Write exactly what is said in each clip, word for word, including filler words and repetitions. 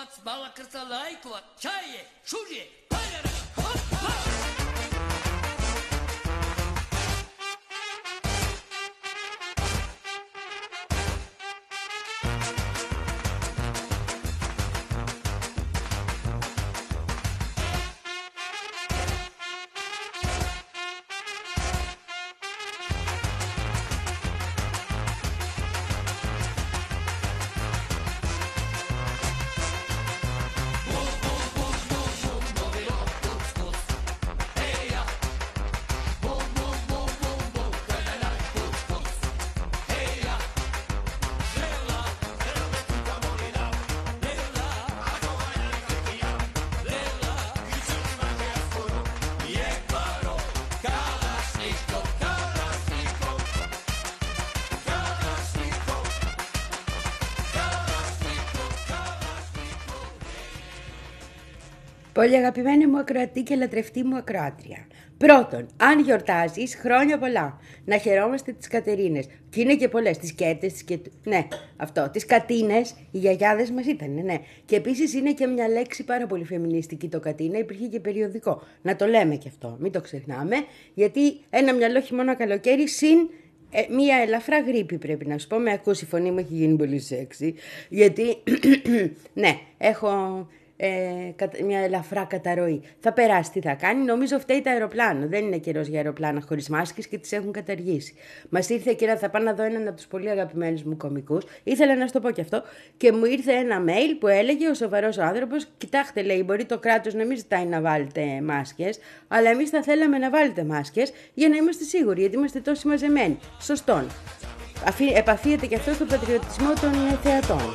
Πολύ αγαπημένη μου ακροατή και λατρευτή μου ακροάτρια. Πρώτον, αν γιορτάζεις, χρόνια πολλά. Να χαιρόμαστε τις Κατερίνες. Και είναι και πολλές. Τις Κέτες, τις Κετ... ναι, αυτό. Τις Κατίνες, οι γιαγιάδες μας ήταν, ναι. Και επίσης είναι και μια λέξη πάρα πολύ φεμινιστική το Κατίνα. Υπήρχε και περιοδικό. Να το λέμε και αυτό. Μην το ξεχνάμε. Γιατί ένα μυαλό χειμώνα καλοκαίρι συν. Ε, μία ελαφρά γρίπη πρέπει να σου πω. Με ακούσει η φωνή μου, έχει γίνει πολύ σεξι. Γιατί, ναι, έχω. Ε, μια ελαφρά καταρροή. Θα περάσει, τι θα κάνει. Νομίζω φταίει το αεροπλάνο. Δεν είναι καιρός για αεροπλάνα χωρίς μάσκες και τις έχουν καταργήσει. Μας ήρθε και θα πάω να δω έναν από τους πολύ αγαπημένους μου κωμικούς. Ήθελα να σου το πω και αυτό. Και μου ήρθε ένα mail που έλεγε ο σοβαρός άνθρωπος: κοιτάξτε, λέει, μπορεί το κράτος να μην ζητάει να βάλετε μάσκες, αλλά εμείς θα θέλαμε να βάλετε μάσκες για να είμαστε σίγουροι, γιατί είμαστε τόσοι μαζεμένοι. Σωστόν. Επαφίεται και αυτό στο πατριωτισμό των θεατών.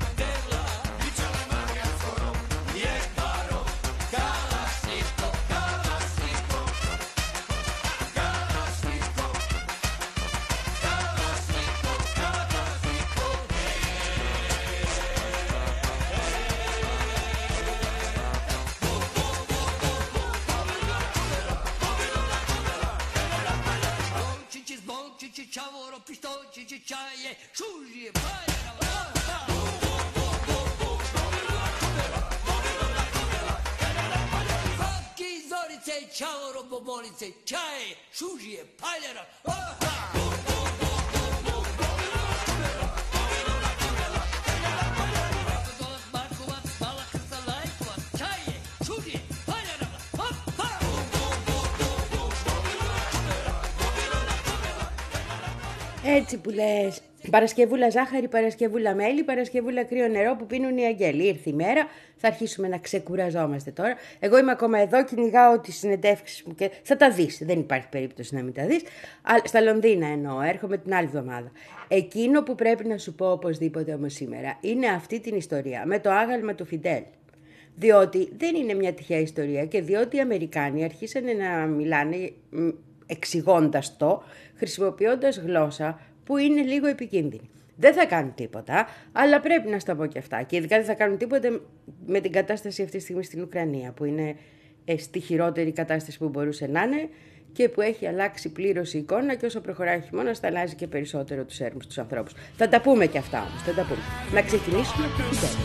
Έτσι που λες, Παρασκευούλα ζάχαρη, Παρασκευούλα μέλι, Παρασκευούλα κρύο νερό που πίνουν οι αγγέλοι. Ήρθε η μέρα, θα αρχίσουμε να ξεκουραζόμαστε τώρα. Εγώ είμαι ακόμα εδώ, κυνηγάω τις συνεντεύξεις μου και θα τα δεις. Δεν υπάρχει περίπτωση να μην τα δεις. Στα Λονδίνα εννοώ, έρχομαι την άλλη εβδομάδα. Εκείνο που πρέπει να σου πω οπωσδήποτε όμως σήμερα είναι αυτή την ιστορία με το άγαλμα του Φιντέλ. Διότι δεν είναι μια τυχαία ιστορία και διότι οι Αμερικάνοι αρχίσανε να μιλάνε εξηγώντας το, χρησιμοποιώντας γλώσσα που είναι λίγο επικίνδυνη. Δεν θα κάνουν τίποτα, αλλά πρέπει να στα πω και αυτά. Και ειδικά δεν θα κάνουν τίποτα με την κατάσταση αυτή τη στιγμή στην Ουκρανία, που είναι στη χειρότερη κατάσταση που μπορούσε να είναι και που έχει αλλάξει πλήρως η εικόνα και όσο προχωράει ο χειμώνας θα αλλάζει και περισσότερο τους έρμους τους ανθρώπους. Θα τα πούμε και αυτά όμως, θα τα πούμε. Να ξεκινήσουμε από την τέλη.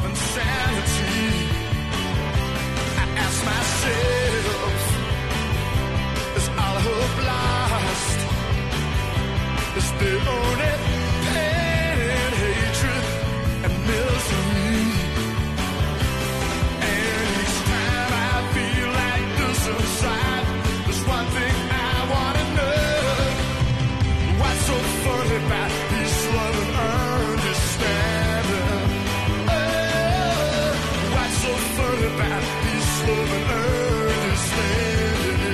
The only pain and hatred and misery. And each time I feel like this inside, there's one thing I wanna know. What's so funny about this love and understanding? Oh, what's so funny about this love and understanding?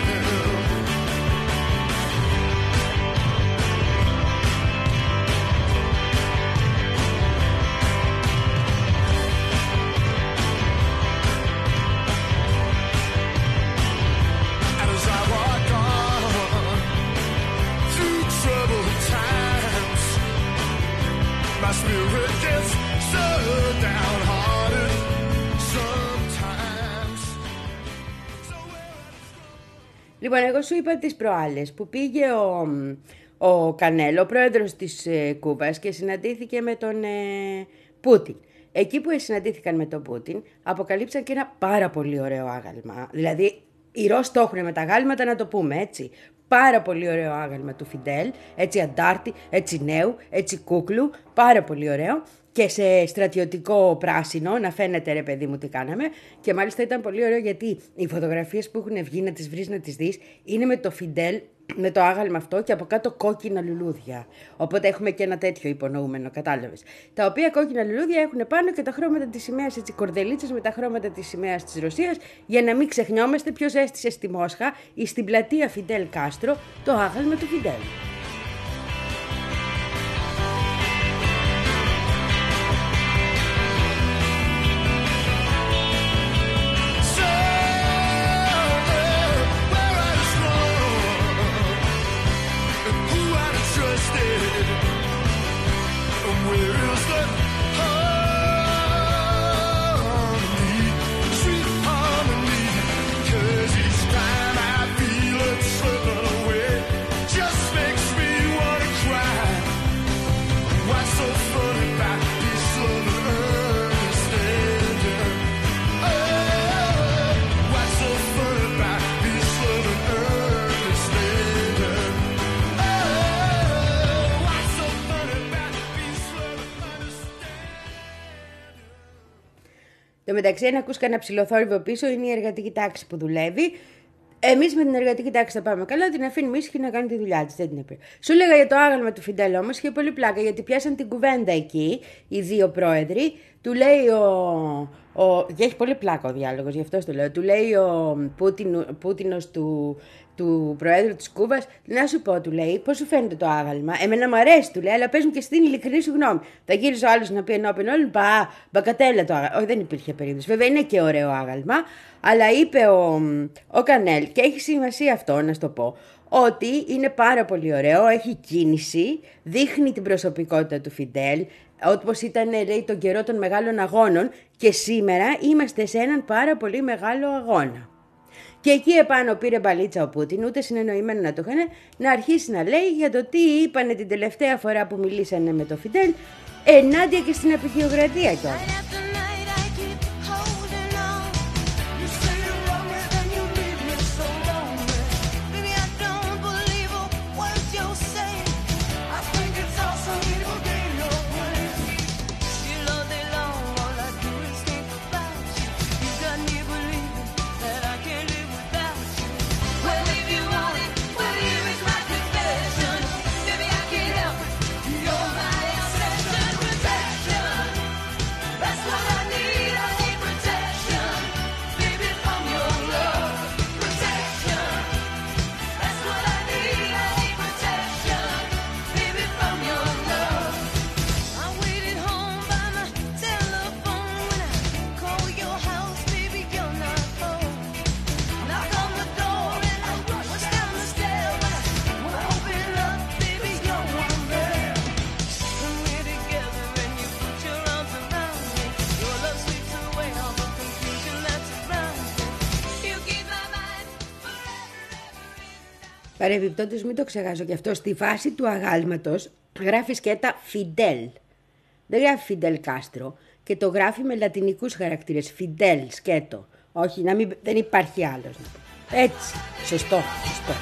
My spirit gets so downhearted sometimes. Λοιπόν, εγώ σου είπα τις προάλλες που πήγε ο, ο Κανέλο, ο πρόεδρος της ε, Κούβας και συναντήθηκε με τον ε, Πούτιν. εκεί που συναντήθηκαν με τον Πούτιν, αποκαλύψαν και ένα πάρα πολύ ωραίο άγαλμα. Δηλαδή, οι Ρώσοι το έχουν με τα γάλματα, να το πούμε έτσι. Πάρα πολύ ωραίο άγαλμα του Φιντέλ, έτσι αντάρτη, έτσι νέου, έτσι κούκλου, πάρα πολύ ωραίο. Και σε στρατιωτικό πράσινο, να φαίνεται ρε παιδί μου τι κάναμε. Και μάλιστα ήταν πολύ ωραίο γιατί οι φωτογραφίες που έχουν βγει να τις βρεις να τις δεις είναι με το Φιντέλ, με το άγαλμα αυτό και από κάτω κόκκινα λουλούδια. Οπότε έχουμε και ένα τέτοιο υπονοούμενο, κατάλαβες. Τα οποία κόκκινα λουλούδια έχουν πάνω και τα χρώματα της σημαίας, έτσι κορδελίτσες με τα χρώματα της σημαίας της Ρωσίας, για να μην ξεχνιόμαστε ποιος έστησε στη Μόσχα ή στην πλατεία Φιντέλ Κάστρο το άγαλμα του Φιντέλ. Το μεταξύ, αν ακούς κανένα ψηλοθόρυβο πίσω, είναι η εργατική τάξη που δουλεύει. Εμείς με την εργατική τάξη θα πάμε καλά, την αφήνουμε ήσυχη να κάνει τη δουλειά της. Δεν την έπαιρνε. Σου λέγα για το άγαλμα του Φιντέλ όμως, είχε πολύ πλάκα γιατί πιάσαν την κουβέντα εκεί οι δύο πρόεδροι. Του λέει ο. ο και έχει πολύ πλάκα ο διάλογος, γι' αυτό το λέω. Του λέει ο Πούτιν, Πούτινος του. του Προέδρου της Κούβας, να σου πω, του λέει, πώς σου φαίνεται το άγαλμα. Εμένα μου αρέσει, του λέει, αλλά πες μου και στην ειλικρινή σου γνώμη. Θα γύρισε ο άλλος να πει ενώπιν όλων, μπα, μπακατέλα το άγαλμα. Όχι, δεν υπήρχε περίπτωση. Βέβαια είναι και ωραίο άγαλμα, αλλά είπε ο, ο Κανέλ, και έχει σημασία αυτό να σου το πω, ότι είναι πάρα πολύ ωραίο, έχει κίνηση, δείχνει την προσωπικότητα του Φιντέλ, όπως ήταν, λέει, τον καιρό των μεγάλων αγώνων, και σήμερα είμαστε σε έναν πάρα πολύ μεγάλο αγώνα. Και εκεί επάνω πήρε μπαλίτσα ο Πούτιν, ούτε συνεννοημένο να το είχαν, να αρχίσει να λέει για το τι είπανε την τελευταία φορά που μιλήσανε με το Φιντέλ, ενάντια και στην απεικιοκρατία κιόλας. Παρεμπιπτόντως, μην το ξεχάσω και αυτό, στη φάση του αγάλματος γράφει σκέτα Φιντέλ. Δεν γράφει Φιντέλ Κάστρο και το γράφει με λατινικούς χαρακτήρες. Φιντέλ, σκέτο. Όχι, να μην, δεν υπάρχει άλλος. Έτσι, σωστό, σωστό.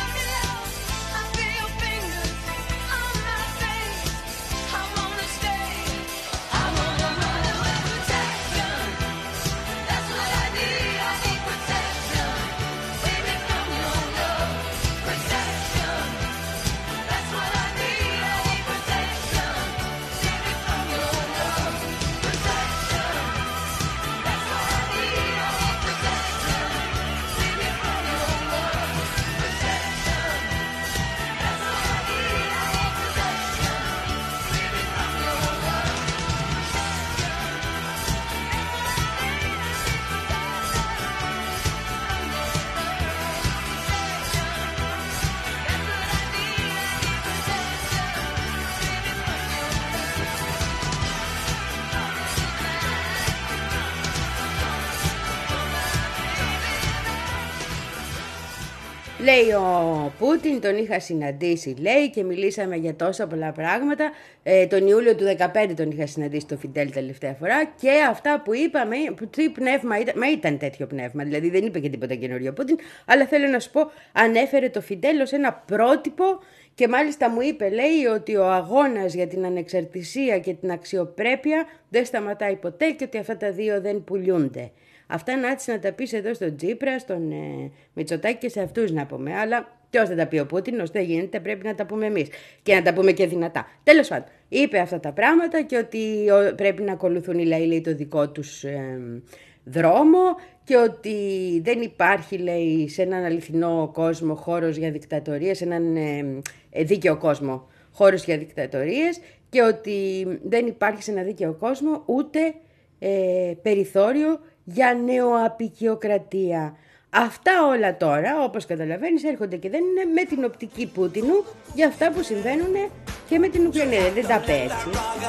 Stay λέει ο Πούτιν, τον είχα συναντήσει, λέει, και μιλήσαμε για τόσα πολλά πράγματα. Ε, τον Ιούλιο του δεκαπέντε τον είχα συναντήσει τον Φιντέλ τελευταία φορά και αυτά που είπαμε, τι πνεύμα ήταν, μα ήταν τέτοιο πνεύμα, δηλαδή δεν είπε και τίποτα καινούριο ο Πούτιν, αλλά θέλω να σου πω, ανέφερε το Φιντέλ ως ένα πρότυπο και μάλιστα μου είπε, λέει, ότι ο αγώνας για την ανεξαρτησία και την αξιοπρέπεια δεν σταματάει ποτέ και ότι αυτά τα δύο δεν πουλιούνται. Αυτά να έτσι να τα πεις εδώ στον Τσίπρα, στον ε, Μητσοτάκη και σε αυτούς να πούμε. Αλλά ποιος θα τα πει ο Πούτιν, ώστε γίνεται, πρέπει να τα πούμε εμείς. Και να τα πούμε και δυνατά. Τέλος πάντων, είπε αυτά τα πράγματα και ότι πρέπει να ακολουθούν οι λαοί, λέει, το δικό τους ε, δρόμο και ότι δεν υπάρχει, λέει, σε έναν αληθινό κόσμο χώρος για δικτατορίες, σε έναν ε, δίκαιο κόσμο χώρος για δικτατορίες και ότι δεν υπάρχει σε ένα δίκαιο κόσμο ούτε ε, περιθώριο για νεοαπικιοκρατία. Αυτά όλα τώρα, όπως καταλαβαίνεις, έρχονται και δεν είναι με την οπτική Πούτινου για αυτά που συμβαίνουν και με την Ουκρανία. Δεν τα πει έτσι.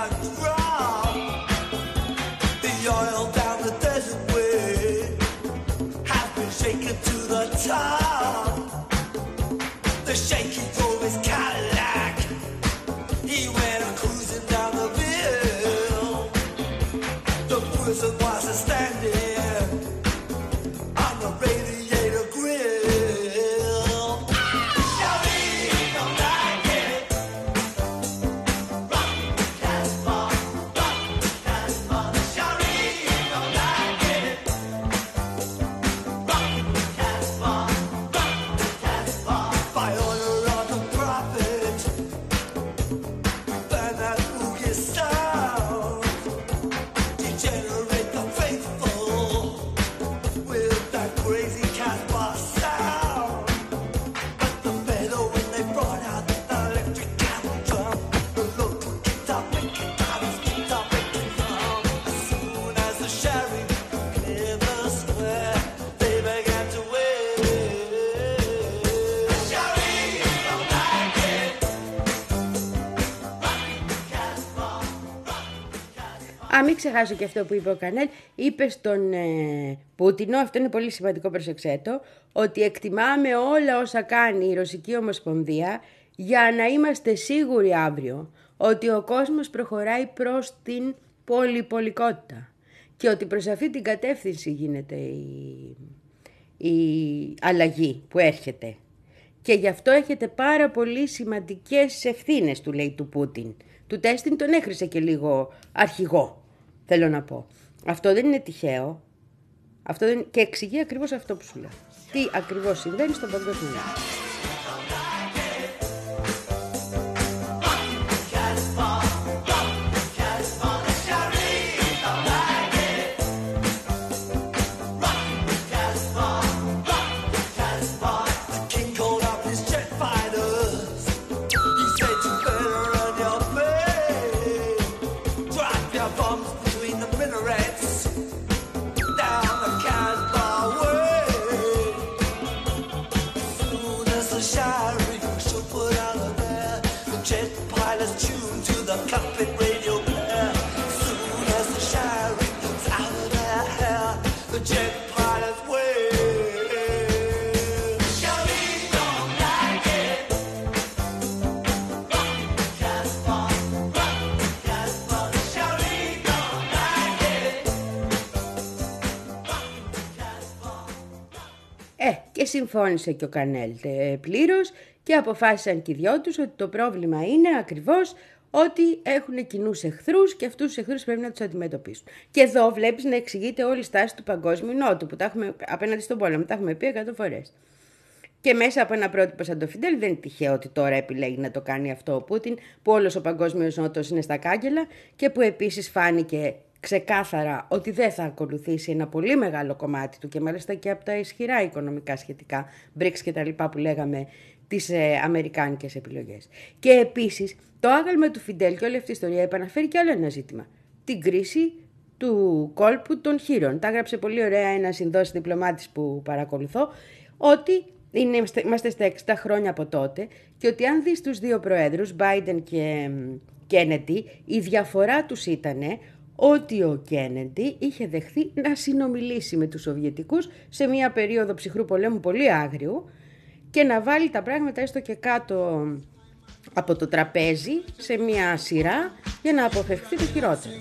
Α, μην ξεχάσω και αυτό που είπε ο Κανέλ. Είπε στον ε, Πούτινο, αυτό είναι πολύ σημαντικό, προσεξέ το, ότι εκτιμάμε όλα όσα κάνει η Ρωσική Ομοσπονδία για να είμαστε σίγουροι αύριο ότι ο κόσμος προχωράει προς την πολυπολικότητα και ότι προς αυτή την κατεύθυνση γίνεται η, η αλλαγή που έρχεται. Και γι' αυτό έχετε πάρα πολύ σημαντικές ευθύνες, του λέει, του Πούτιν. Του Τέστιν τον έχρισε και λίγο αρχηγό, θέλω να πω. Αυτό δεν είναι τυχαίο. Αυτό δεν... Και εξηγεί ακριβώς αυτό που σου λέω. Τι ακριβώς συμβαίνει στον παγκόσμιο λαό. Συμφώνησε και ο Κανέλ πλήρως και αποφάσισαν και οι δυο τους ότι το πρόβλημα είναι ακριβώς ότι έχουν κοινούς εχθρούς και αυτούς τους εχθρούς πρέπει να τους αντιμετωπίσουν. Και εδώ βλέπεις να εξηγείται όλη η στάση του Παγκόσμιου Νότου που τα έχουμε απέναντι στον πόλεμο, τα έχουμε πει εκατό φορές. Και μέσα από ένα πρότυπο σαν το Φιντέλ δεν είναι τυχαίο ότι τώρα επιλέγει να το κάνει αυτό ο Πούτιν, που όλος ο Παγκόσμιος Νότος είναι στα κάγκελα και που επίσης φάνηκε ξεκάθαρα ότι δεν θα ακολουθήσει ένα πολύ μεγάλο κομμάτι του και μάλιστα και από τα ισχυρά οικονομικά σχετικά, μπρικς και τα λοιπά που λέγαμε, τις ε, αμερικάνικες επιλογές. Και επίσης το άγαλμα του Φιντέλ και όλη αυτή η ιστορία επαναφέρει και άλλο ένα ζήτημα. Την κρίση του κόλπου των χείρων. Τα έγραψε πολύ ωραία ένας Ινδός διπλωμάτης που παρακολουθώ, ότι είναι, είμαστε στα εξήντα χρόνια από τότε και ότι αν δεις τους δύο προέδρους, Biden και Kennedy, η διαφορά τους ήτανε ότι ο Κένεντι είχε δεχθεί να συνομιλήσει με τους Σοβιετικούς σε μια περίοδο ψυχρού πολέμου πολύ άγριου και να βάλει τα πράγματα έστω και κάτω από το τραπέζι σε μια σειρά για να αποφευχθεί το χειρότερο.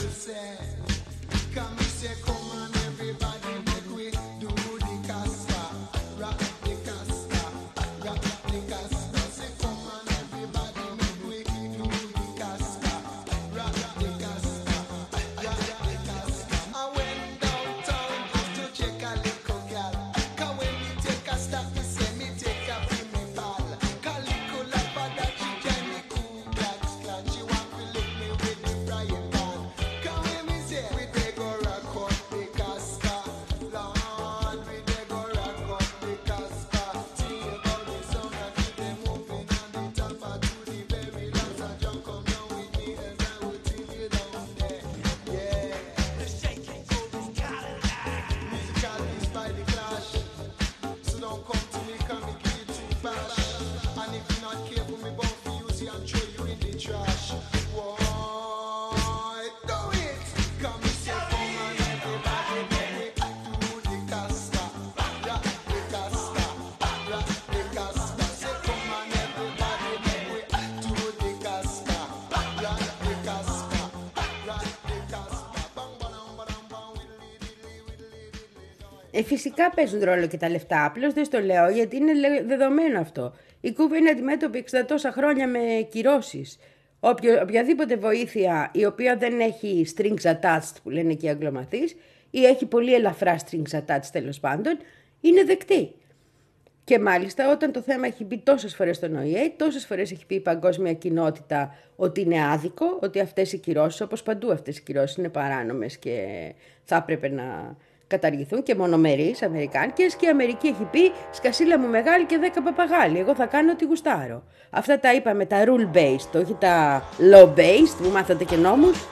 Ε, φυσικά παίζουν ρόλο και τα λεφτά. Απλώς δεν στο λέω γιατί είναι δεδομένο αυτό. Η Κούβα είναι αντιμέτωπη εξήντα τόσα χρόνια με κυρώσεις. Οποιο, οποιαδήποτε βοήθεια η οποία δεν έχει strings attached που λένε και οι αγγλομαθείς ή έχει πολύ ελαφρά strings attached τέλος πάντων, είναι δεκτή. Και μάλιστα όταν το θέμα έχει μπει τόσες φορές στον Ο Η Ε, τόσες φορές έχει πει η παγκόσμια κοινότητα ότι είναι άδικο, ότι αυτές οι κυρώσεις, όπως παντού αυτές οι κυρώσεις είναι παράνομες και θα έπρεπε να καταργηθούν και μονομερείς αμερικάνικες, και η Αμερική έχει πει σκασίλα μου μεγάλη και δέκα παπαγάλοι, εγώ θα κάνω ό,τι γουστάρω. Αυτά τα είπαμε τα rule based, όχι τα law based που μάθατε και νόμους.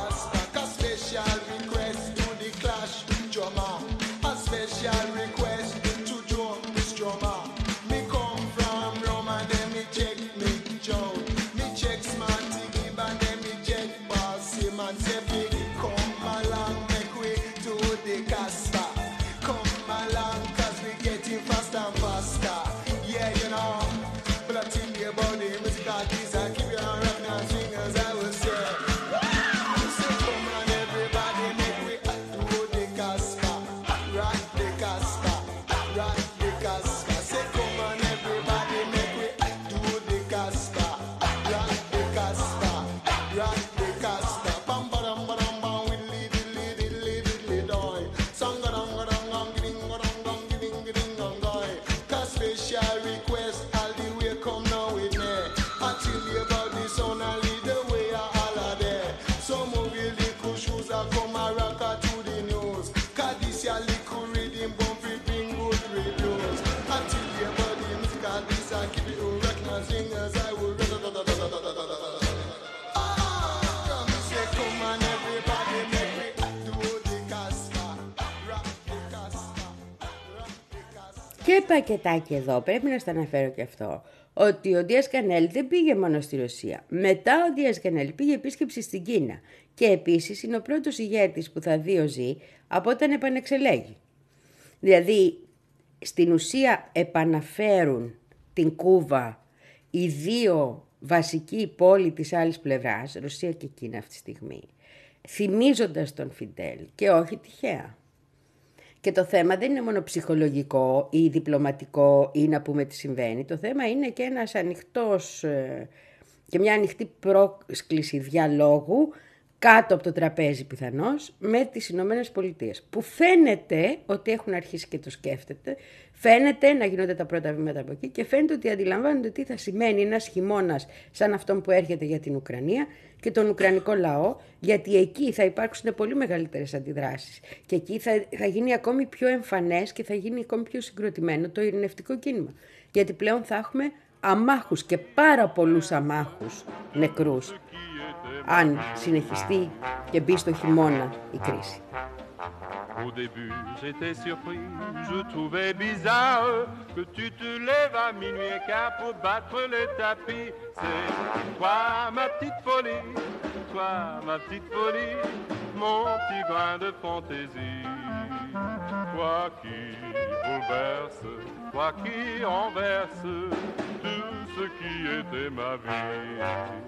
Και πακετάκι εδώ, πρέπει να στα αναφέρω και αυτό, ότι ο Ντίας Κανέλ δεν πήγε μόνο στη Ρωσία. Μετά ο Ντίας Κανέλ πήγε επίσκεψη στην Κίνα και επίσης είναι ο πρώτος ηγέτης που θα δει ο Ζι από όταν επανεξελέγει. Δηλαδή, στην ουσία επαναφέρουν την Κούβα οι δύο βασικοί πόλοι της άλλης πλευράς, Ρωσία και Κίνα αυτή τη στιγμή, θυμίζοντας τον Φιντέλ και όχι τυχαία. Και το θέμα δεν είναι μόνο ψυχολογικό ή διπλωματικό ή να πούμε τι συμβαίνει. Το θέμα είναι και ένας ανοιχτός και μια ανοιχτή πρόσκληση διαλόγου κάτω από το τραπέζι πιθανώς με τις Ηνωμένες Πολιτείες, που φαίνεται ότι έχουν αρχίσει και το σκέφτεται, φαίνεται να γίνονται τα πρώτα βήματα από εκεί και φαίνεται ότι αντιλαμβάνονται τι θα σημαίνει ένας χειμώνας σαν αυτόν που έρχεται για την Ουκρανία και τον Ουκρανικό λαό, γιατί εκεί θα υπάρξουν πολύ μεγαλύτερες αντιδράσεις και εκεί θα, θα γίνει ακόμη πιο εμφανές και θα γίνει ακόμη πιο συγκροτημένο το ειρηνευτικό κίνημα, γιατί πλέον θα έχουμε αμάχους και πάρα πολλούς αμάχους νεκρούς αν συνεχιστεί και μπει στο χειμώνα η κρίση. Au début, j'étais surpris, je trouvais bizarre que tu te lèves à minuit et quart pour battre le tapis. C'est toi, ma petite folie, toi, ma petite folie, mon petit grain de fantaisie. Toi qui, pour le bouleverse, toi qui renverse tout ce qui était ma vie.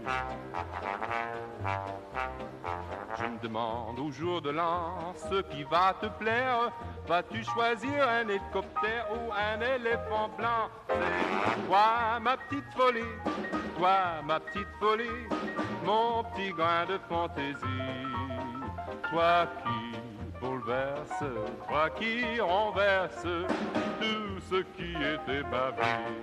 Je me demande au jour de l'an ce qui va te plaire. Vas-tu choisir un hélicoptère ou un éléphant blanc? C'est toi ma petite folie, toi ma petite folie, mon petit grain de fantaisie. Toi qui bouleverse, toi qui renverse tout ce qui était ma vie.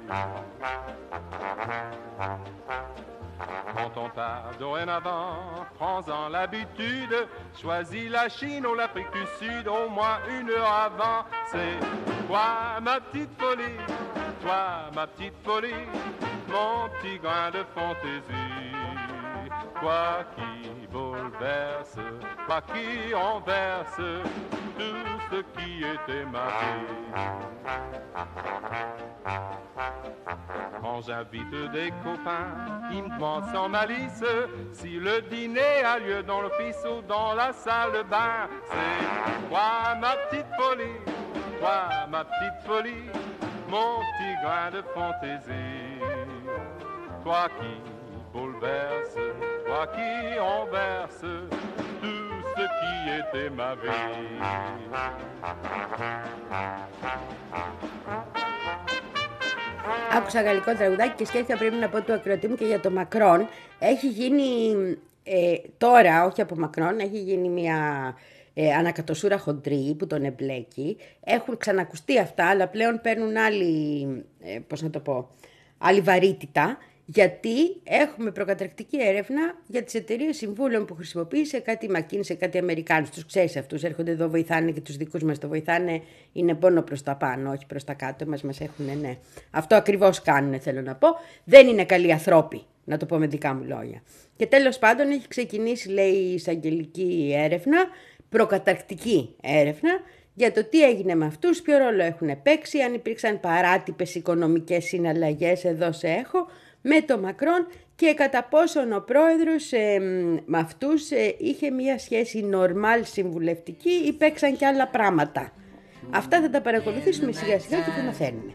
Quand on t'a dorénavant, prends-en l'habitude, choisis la Chine ou l'Afrique du Sud au moins une heure avant. C'est toi ma petite folie, toi ma petite folie, mon petit grain de fantaisie. Toi qui bouleverse, toi qui renverse tout ce qui était ma vie. Quand j'invite des copains, ils me demandent sans malice si le dîner a lieu dans l'office ou dans la salle de bain. C'est toi ma petite folie, toi ma petite folie, mon petit grain de fantaisie. Toi qui bouleverse, toi qui renverse tout ce qui était ma vie. Άκουσα γαλλικό τραγουδάκι και σκέφτηκα πρέπει να πω του ακροατή μου και για το Μακρόν. Έχει γίνει ε, τώρα, όχι από Μακρόν, έχει γίνει μια ε, ανακατοσούρα χοντρή που τον εμπλέκει. Έχουν ξανακουστεί αυτά, αλλά πλέον παίρνουν άλλη, ε, πώς να το πω, άλλη βαρύτητα. Γιατί έχουμε προκαταρκτική έρευνα για τις εταιρείες συμβούλων που χρησιμοποίησε κάτι McKinsey, κάτι Αμερικάνους. Τους ξέρεις αυτούς, έρχονται εδώ, βοηθάνε και τους δικούς μας το βοηθάνε. Είναι πόνο προς τα πάνω, όχι προς τα κάτω. Μας μας έχουνε, ναι. Αυτό ακριβώς κάνουν, θέλω να πω. Δεν είναι καλοί ανθρώποι, να το πω με δικά μου λόγια. Και τέλος πάντων έχει ξεκινήσει, λέει, η εισαγγελική έρευνα, προκαταρκτική έρευνα, για το τι έγινε με αυτούς, ποιο ρόλο έχουν παίξει, αν υπήρξαν παράτυπες οικονομικές συναλλαγές, εδώ σε έχω, με το Μακρόν και κατά πόσον ο πρόεδρος ε, με αυτούς ε, είχε μια σχέση νορμάλ συμβουλευτική ή παίξαν και άλλα πράγματα. Αυτά θα τα παρακολουθήσουμε σιγά σιγά και θα μαθαίνουμε.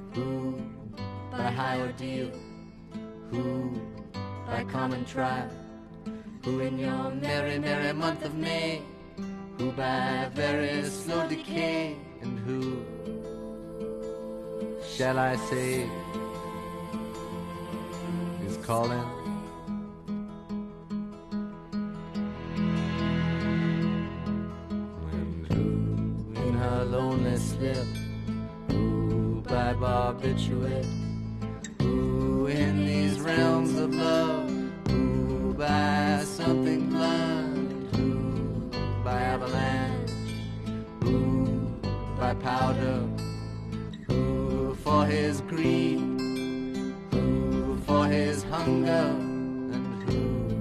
Calling. When who in her lonely slip, who by barbiturate, who in these realms of love, who by something blunt, who by avalanche, who by powder, who for his greed, for his hunger, and who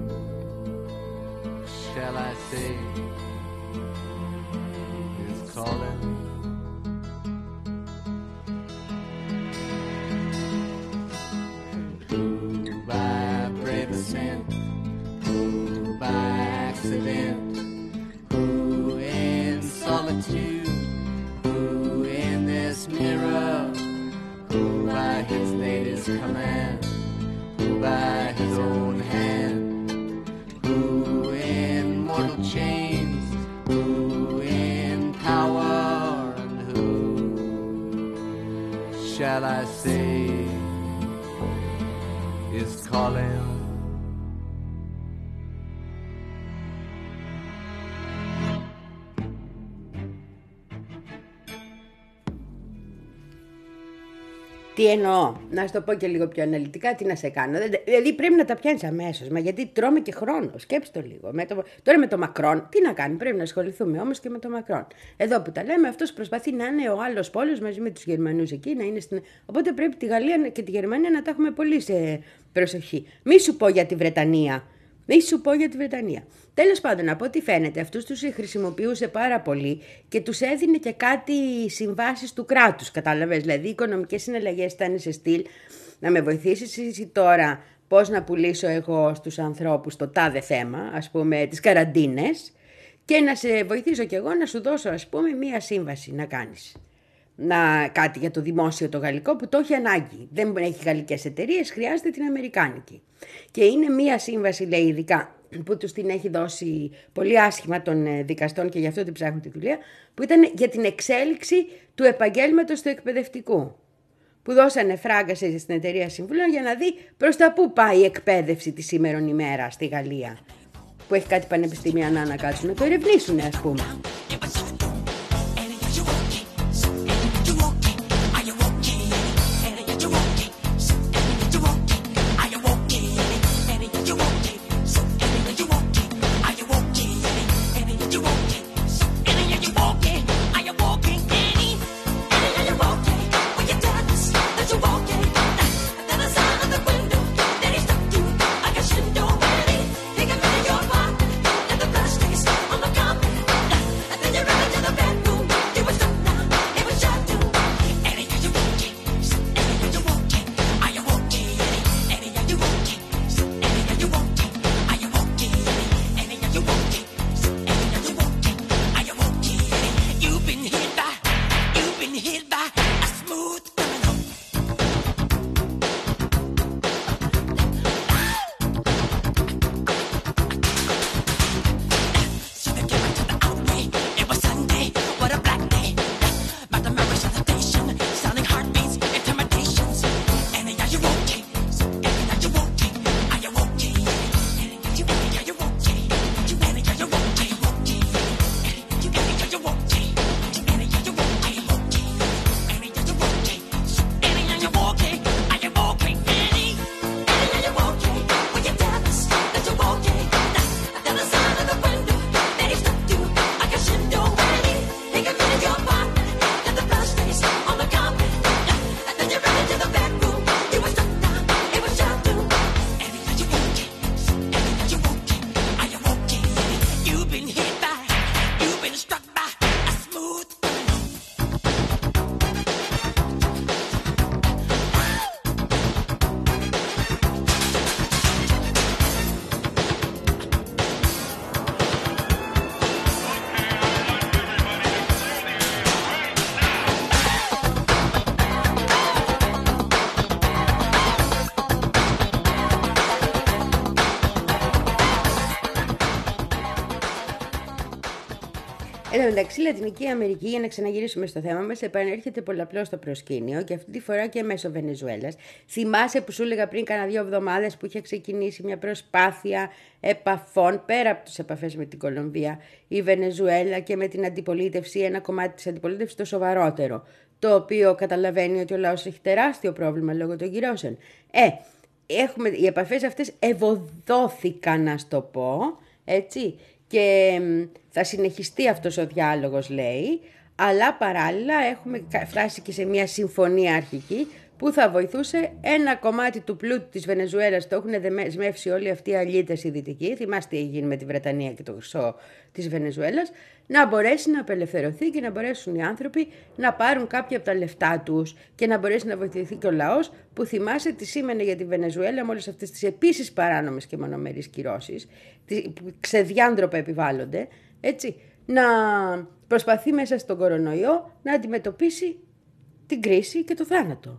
shall I say is calling? And who by brave ascent, who by accident, who in solitude, who in this mirror, who by his lady's command, by his own hand, who in mortal chains, who in power, and who shall I say is calling? Τι εννοώ, να σου το πω και λίγο πιο αναλυτικά, τι να σε κάνω. Δηλαδή πρέπει να τα πιάνεις αμέσως, μα γιατί τρώμε και χρόνο. Σκέψτε το λίγο. Με το... Τώρα με το Μακρόν, τι να κάνει, πρέπει να ασχοληθούμε όμως και με το Μακρόν. Εδώ που τα λέμε, αυτός προσπαθεί να είναι ο άλλος πόλος μαζί με τους Γερμανούς εκεί, να είναι στην. Οπότε πρέπει τη Γαλλία και τη Γερμανία να τα έχουμε πολύ σε προσοχή. Μη σου πω για τη Βρετανία. Μη σου πω για τη Βρετανία. Τέλος πάντων, από ό,τι φαίνεται, αυτούς τους χρησιμοποιούσε πάρα πολύ και τους έδινε και κάτι συμβάσεις του κράτους, κατάλαβες. Δηλαδή, οι οικονομικές συναλλαγές ήταν σε στυλ να με βοηθήσεις εσύ τώρα πώς να πουλήσω εγώ στους ανθρώπους το τάδε θέμα, ας πούμε, τις καραντίνες, και να σε βοηθήσω κι εγώ να σου δώσω, ας πούμε, μία σύμβαση να κάνεις. να, κάτι για το δημόσιο το γαλλικό που το έχει ανάγκη. Δεν έχει γαλλικές εταιρείες, χρειάζεται την αμερικάνικη. Και είναι μία σύμβαση, λέει, ειδικά που τους την έχει δώσει πολύ άσχημα των δικαστών και γι' αυτό την ψάχνουν τη δουλεία, που ήταν για την εξέλιξη του επαγγέλματος του εκπαιδευτικού. Που δώσανε φράγκα στην εταιρεία συμβουλών για να δει προς τα πού πάει η εκπαίδευση τη σήμερον ημέρα στη Γαλλία. Που έχει κάτι πανεπιστήμια να ανακάτσουν να το ερευνήσουν, ας πούμε. Εν τω μεταξύ, η Λατινική Αμερική, για να ξαναγυρίσουμε στο θέμα μας, επανέρχεται πολλαπλώς στο προσκήνιο και αυτή τη φορά και μέσω Βενεζουέλας. Θυμάσαι που σου έλεγα πριν κάνα δύο εβδομάδες που είχε ξεκινήσει μια προσπάθεια επαφών, πέρα από τις επαφές με την Κολομβία, η Βενεζουέλα και με την αντιπολίτευση, ένα κομμάτι της αντιπολίτευσης το σοβαρότερο, το οποίο καταλαβαίνει ότι ο λαός έχει τεράστιο πρόβλημα λόγω των κυρώσεων. Ε, έχουμε, οι επαφές αυτές ευωδόθηκαν, να στο πω, έτσι. Και θα συνεχιστεί αυτός ο διάλογος, λέει, αλλά παράλληλα έχουμε φτάσει και σε μια συμφωνία αρχική που θα βοηθούσε ένα κομμάτι του πλούτου της Βενεζουέλας, το έχουν δεσμεύσει όλοι αυτοί οι αλήτες οι δυτικοί, θυμάστε τι έγινε με τη Βρετανία και το χρυσό της Βενεζουέλας, να μπορέσει να απελευθερωθεί και να μπορέσουν οι άνθρωποι να πάρουν κάποια από τα λεφτά τους και να μπορέσει να βοηθηθεί και ο λαός, που θυμάσαι τι σήμαινε για τη Βενεζουέλα με όλες αυτές τις επίσης παράνομες και μονομερείς κυρώσεις, που ξεδιάντροπα επιβάλλονται, έτσι, να προσπαθεί μέσα στον κορονοϊό να αντιμετωπίσει την κρίση και το θάνατο.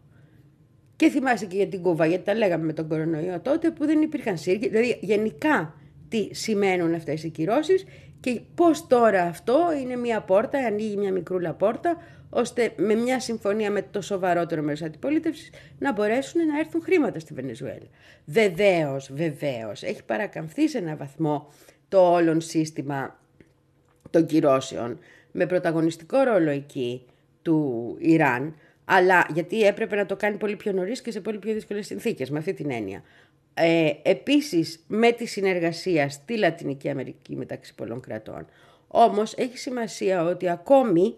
Και θυμάσαι και για την Κούβα, γιατί τα λέγαμε με τον κορονοϊό τότε που δεν υπήρχαν σύρκοι, δηλαδή γενικά τι σημαίνουν αυτές οι κυρώσεις και πώς τώρα αυτό είναι μια πόρτα, ανοίγει μια μικρούλα πόρτα, ώστε με μια συμφωνία με το σοβαρότερο μέρος της αντιπολίτευσης να μπορέσουν να έρθουν χρήματα στη Βενεζουέλα. Βεβαίως, βεβαίως, έχει παρακαμφθεί σε έναν βαθμό το όλον σύστημα των κυρώσεων, με πρωταγωνιστικό ρόλο εκεί του Ιράν, αλλά γιατί έπρεπε να το κάνει πολύ πιο νωρίς και σε πολύ πιο δύσκολες συνθήκες, με αυτή την έννοια. Ε, επίσης, με τη συνεργασία στη Λατινική Αμερική μεταξύ πολλών κρατών. Όμως, έχει σημασία ότι ακόμη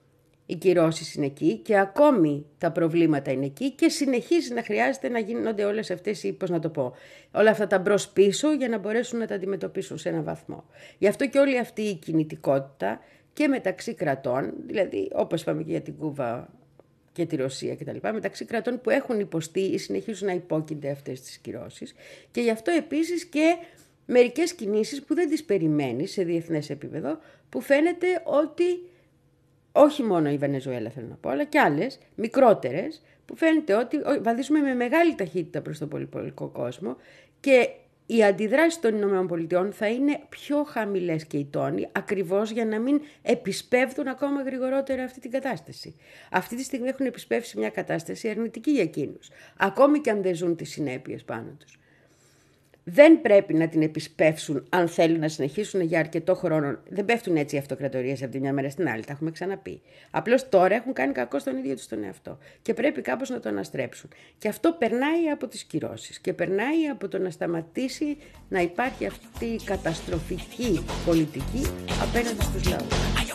οι κυρώσεις είναι εκεί και ακόμη τα προβλήματα είναι εκεί και συνεχίζει να χρειάζεται να γίνονται όλες αυτές οι, πώς να το πω, όλα αυτά τα μπρος πίσω για να μπορέσουν να τα αντιμετωπίσουν σε έναν βαθμό. Γι' αυτό και όλη αυτή η κινητικότητα και μεταξύ κρατών, δηλαδή όπως είπαμε και για την Κούβα και τη Ρωσία κτλ., μεταξύ κρατών που έχουν υποστεί ή συνεχίζουν να υπόκεινται αυτές τις κυρώσεις, και γι' αυτό επίσης και μερικές κινήσεις που δεν τις περιμένεις σε διεθνές επίπεδο, που φαίνεται ότι όχι μόνο η Βενεζουέλα θέλω να πω, αλλά και άλλες μικρότερες, που φαίνεται ότι βαδίζουμε με μεγάλη ταχύτητα προς τον πολυπολικό κόσμο και οι αντιδράσεις των ΗΠΑ θα είναι πιο χαμηλές και οι τόνοι, ακριβώς για να μην επισπεύδουν ακόμα γρηγορότερα αυτή την κατάσταση. Αυτή τη στιγμή έχουν επισπεύσει μια κατάσταση αρνητική για εκείνους, ακόμη και αν δεν ζουν τις συνέπειες πάνω τους. Δεν πρέπει να την επισπεύσουν αν θέλουν να συνεχίσουν για αρκετό χρόνο. Δεν πέφτουν έτσι οι αυτοκρατορίες από τη μια μέρα στην άλλη, τα έχουμε ξαναπεί. Απλώς τώρα έχουν κάνει κακό στον ίδιο τους τον εαυτό και πρέπει κάπως να το αναστρέψουν. Και αυτό περνάει από τις κυρώσεις και περνάει από το να σταματήσει να υπάρχει αυτή η καταστροφική πολιτική απέναντι στους λαούς.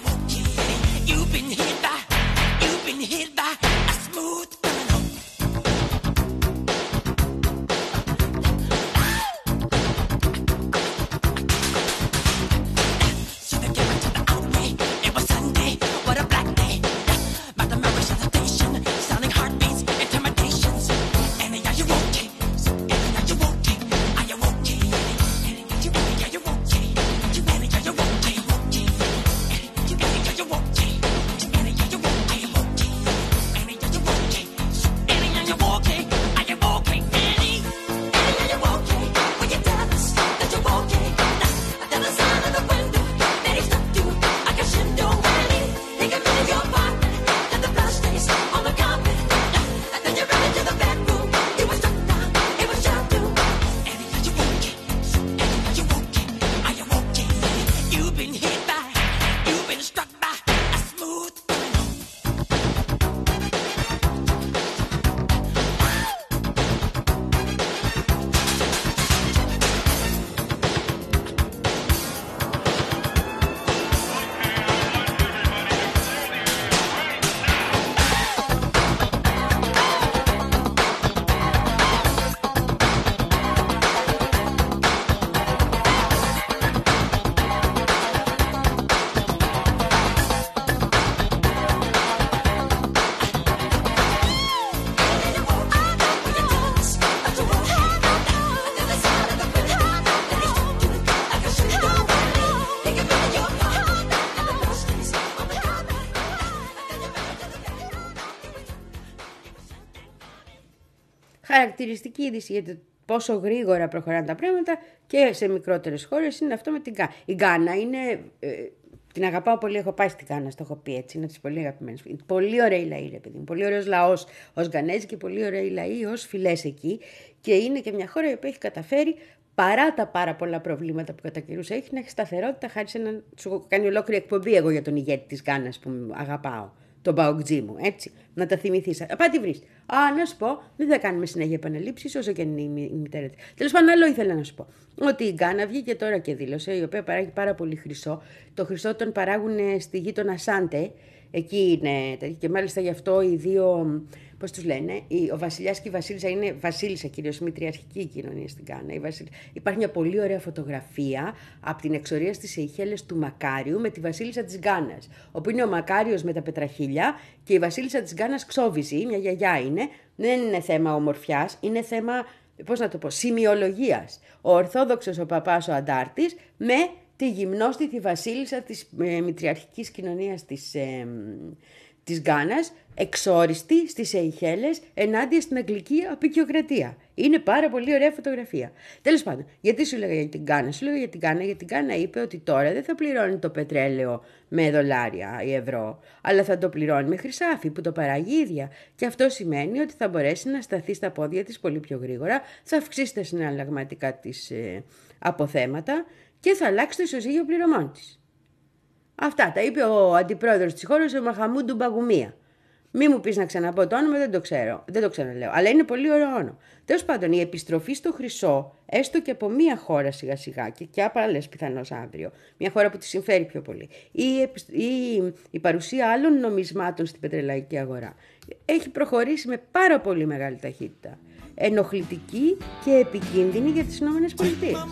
Χαρακτηριστική είδηση για το πόσο γρήγορα προχωράνε τα πράγματα και σε μικρότερες χώρες είναι αυτό με την Γκάνα. Η Γκάνα είναι, ε, την αγαπάω πολύ, έχω πάει στην Γκάνα, το έχω πει έτσι, είναι από τις πολύ αγαπημένες. Πολύ ωραίοι λαοί, ρε παιδί μου, πολύ ωραίος λαός ως Γκανέζοι και πολύ ωραίοι λαοί ως φυλές εκεί. Και είναι και μια χώρα που έχει καταφέρει, παρά τα πάρα πολλά προβλήματα που κατά καιρούς έχει, να έχει σταθερότητα χάρη σε έναν. Σου έχω κάνει ολόκληρη εκπομπή εγώ για τον ηγέτη της Γκάνας που αγαπάω. Τον Μπαοκτζή μου, έτσι. Να τα θυμηθείς. Απά τη βρεις. Α, να σου πω, δεν θα κάνουμε συνέχεια επαναλήψεις, όσο και είναι η μητέρα της. Τέλος πάντων, άλλο ήθελα να σου πω. Ότι η Γκάνα βγήκε τώρα και δήλωσε, η οποία παράγει πάρα πολύ χρυσό. Το χρυσό τον παράγουν στη γη των Ασάντε. Εκεί είναι. Και μάλιστα γι' αυτό οι δύο. Πώς τους λένε, ο βασιλιάς και η βασίλισσα είναι βασίλισσα, κυρίως μητριαρχική κοινωνία στην Γκάνα. Υπάρχει μια πολύ ωραία φωτογραφία από την εξορία στις Σεϊχέλες του Μακάριου με τη βασίλισσα της Γκάνας. Όπου είναι ο Μακάριος με τα πετραχίλια και η βασίλισσα της Γκάνας ξόβιζη, μια γιαγιά είναι. Δεν είναι θέμα ομορφιάς, είναι θέμα, πώς να το πω, σημειολογίας. Ο Ορθόδοξος ο παπάς ο Αντάρτης με τη γυμνόστιθη βασίλισσα της ε, μητριαρχικής κοινωνίας της. Ε, της Γκάνας, εξόριστη στις Σεϊχέλες ενάντια στην αγγλική απεικιοκρατία. Είναι πάρα πολύ ωραία φωτογραφία. Τέλος πάντων, γιατί σου λέγα για την Γκάνα, σου λέγα για την Γκάνα, γιατί η Γκάνα είπε ότι τώρα δεν θα πληρώνει το πετρέλαιο με δολάρια ή ευρώ, αλλά θα το πληρώνει με χρυσάφι που το παράγει η ίδια. Και αυτό σημαίνει ότι θα μπορέσει να σταθεί στα πόδια της πολύ πιο γρήγορα, θα αυξήσει τα συναλλαγματικά της ε, αποθέματα και θα αλλάξει το ισοζύγιο πληρωμών της. Αυτά τα είπε ο αντιπρόεδρος της χώρας, ο Μαχαμούντου Μπαγουμία. Μη μου πεις να ξαναπώ το όνομα, δεν το ξέρω, δεν το ξαναλέω. Αλλά είναι πολύ ωραίο όνομα. Τέλος πάντων, η επιστροφή στο χρυσό, έστω και από μία χώρα σιγά σιγά και, και από άλλες πιθανώς αύριο, μία χώρα που τη συμφέρει πιο πολύ, ή η, η, η παρουσία άλλων νομισμάτων στην πετρελαϊκή αγορά, έχει προχωρήσει με πάρα πολύ μεγάλη ταχύτητα. Ενοχλητική και επικίνδυνη για τις ΗΠΑ.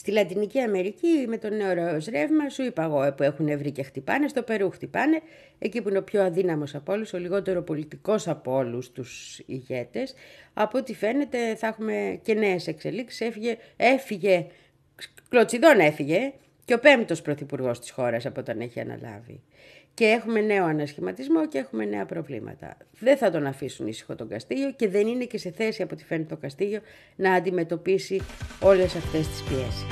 Στη Λατινική Αμερική με το νέο ροζ ρεύμα, σου είπα εγώ, που έχουν βρει και χτυπάνε, στο Περού χτυπάνε, εκεί που είναι ο πιο αδύναμος από όλους, ο λιγότερο πολιτικός από όλους τους ηγέτες. Από ό,τι φαίνεται θα έχουμε και νέες εξελίξεις. Έφυγε, έφυγε, κλωτσιδόν έφυγε και ο πέμπτος πρωθυπουργός της χώρας από όταν έχει αναλάβει. Και έχουμε νέο ανασχηματισμό και έχουμε νέα προβλήματα. Δεν θα τον αφήσουν ήσυχο τον Καστίγιο και δεν είναι και σε θέση, από ό,τι φαίνεται το Καστίγιο, να αντιμετωπίσει όλες αυτές τις πιέσεις.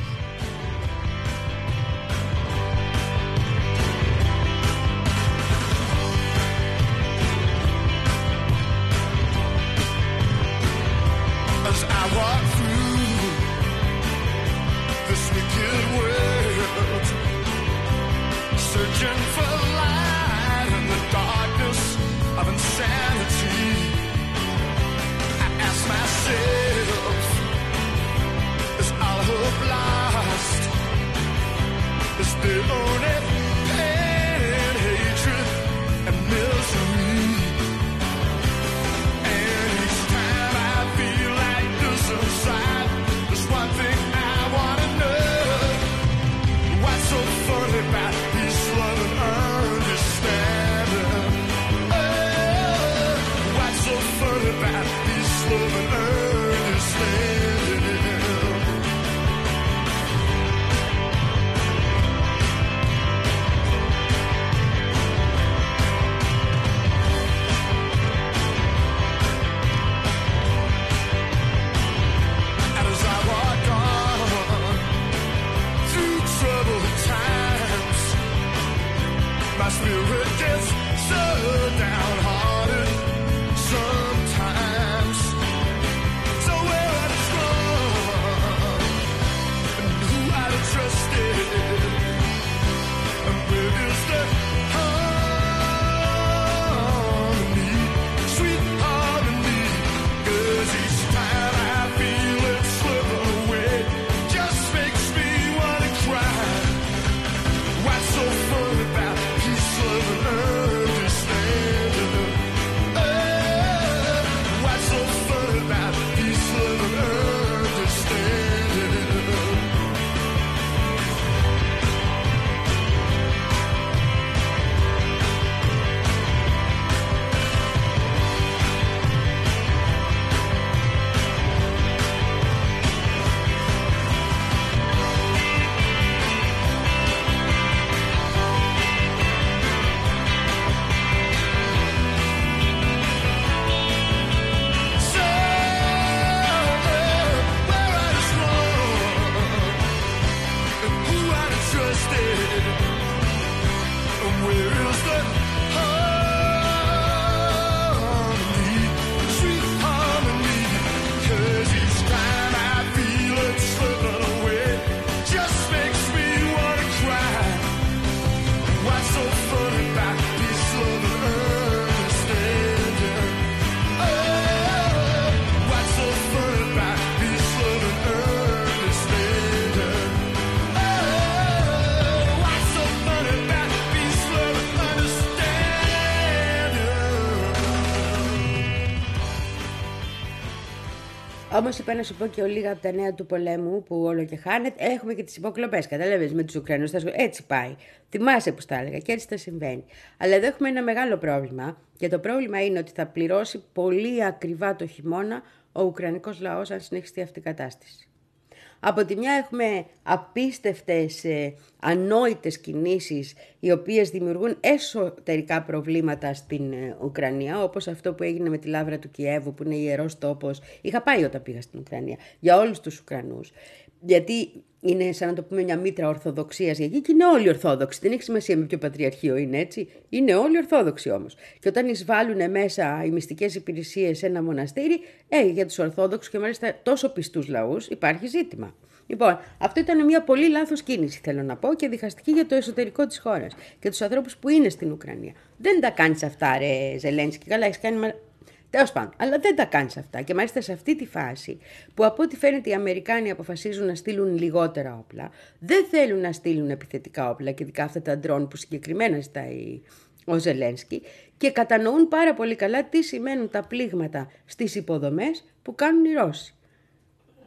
Όμως είπα να σου πω και λίγα από τα νέα του πολέμου που όλο και χάνεται. Έχουμε και τις υποκλοπές, καταλαβαίνεις, με τους Ουκρανούς. Έτσι πάει. Θυμάσαι που στα έλεγα και έτσι θα συμβαίνει. Αλλά εδώ έχουμε ένα μεγάλο πρόβλημα και το πρόβλημα είναι ότι θα πληρώσει πολύ ακριβά το χειμώνα ο Ουκρανικός λαός αν συνεχιστεί αυτή η κατάσταση. Από τη μια έχουμε απίστευτες, ε, ανόητες κινήσεις οι οποίες δημιουργούν εσωτερικά προβλήματα στην ε, Ουκρανία, όπως αυτό που έγινε με τη Λαύρα του Κιέβου που είναι ιερός τόπος. Είχα πάει όταν πήγα στην Ουκρανία για όλους τους Ουκρανούς. Γιατί είναι σαν να το πούμε μια μήτρα ορθοδοξίας για εκεί και είναι όλοι ορθόδοξοι. Δεν έχει σημασία με ποιο πατριαρχείο είναι, έτσι. Είναι όλοι ορθόδοξοι όμως. Και όταν εισβάλλουν μέσα οι μυστικές υπηρεσίες σε ένα μοναστήρι, ε, για τους ορθόδοξους και μάλιστα τόσο πιστούς λαούς υπάρχει ζήτημα. Λοιπόν, αυτό ήταν μια πολύ λάθος κίνηση, θέλω να πω, και διχαστική για το εσωτερικό της χώρας και τους ανθρώπους που είναι στην Ουκρανία. Δεν τα κάνεις αυτά, ρε Ζελένσκι. Καλά, έχεις κάνει. Τέλος πάντων, αλλά δεν τα κάνεις αυτά. Και μάλιστα σε αυτή τη φάση που από ό,τι φαίνεται οι Αμερικάνοι αποφασίζουν να στείλουν λιγότερα όπλα, δεν θέλουν να στείλουν επιθετικά όπλα και ειδικά αυτά τα ντρόν που συγκεκριμένα ζητάει ο Ζελένσκι και κατανοούν πάρα πολύ καλά τι σημαίνουν τα πλήγματα στις υποδομές που κάνουν οι Ρώσοι.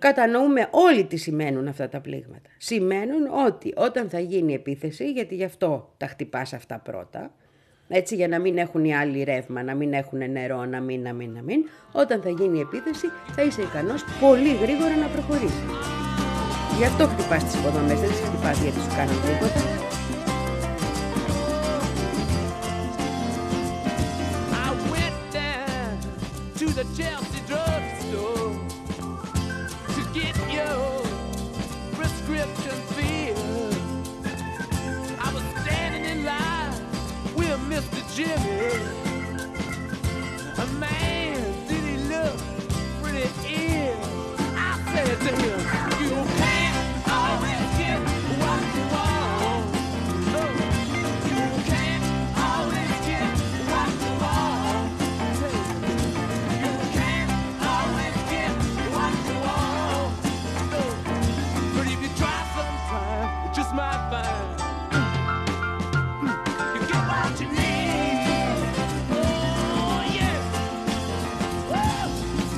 κατανοούμε όλοι τι σημαίνουν αυτά τα πλήγματα. Σημαίνουν ότι όταν θα γίνει επίθεση, γιατί γι' αυτό τα χτυπάς αυτά πρώτα, έτσι για να μην έχουν οι άλλοι ρεύμα, να μην έχουν νερό, να μην, να μην, να μην, όταν θα γίνει επίθεση θα είσαι ικανός πολύ γρήγορα να προχωρήσεις. Γι' αυτό χτυπάς τις υποδομές, δεν τις χτυπάς γιατί σου κάνουν τίποτα. The Chelsea drugstore to get your prescription filled. I was standing in line with Mister Jimmy. A man, did he look pretty ill? I said to him, you can't always get what you want. No, you can't always get what you want. My fine. You get what you need. Oh yeah. Woo.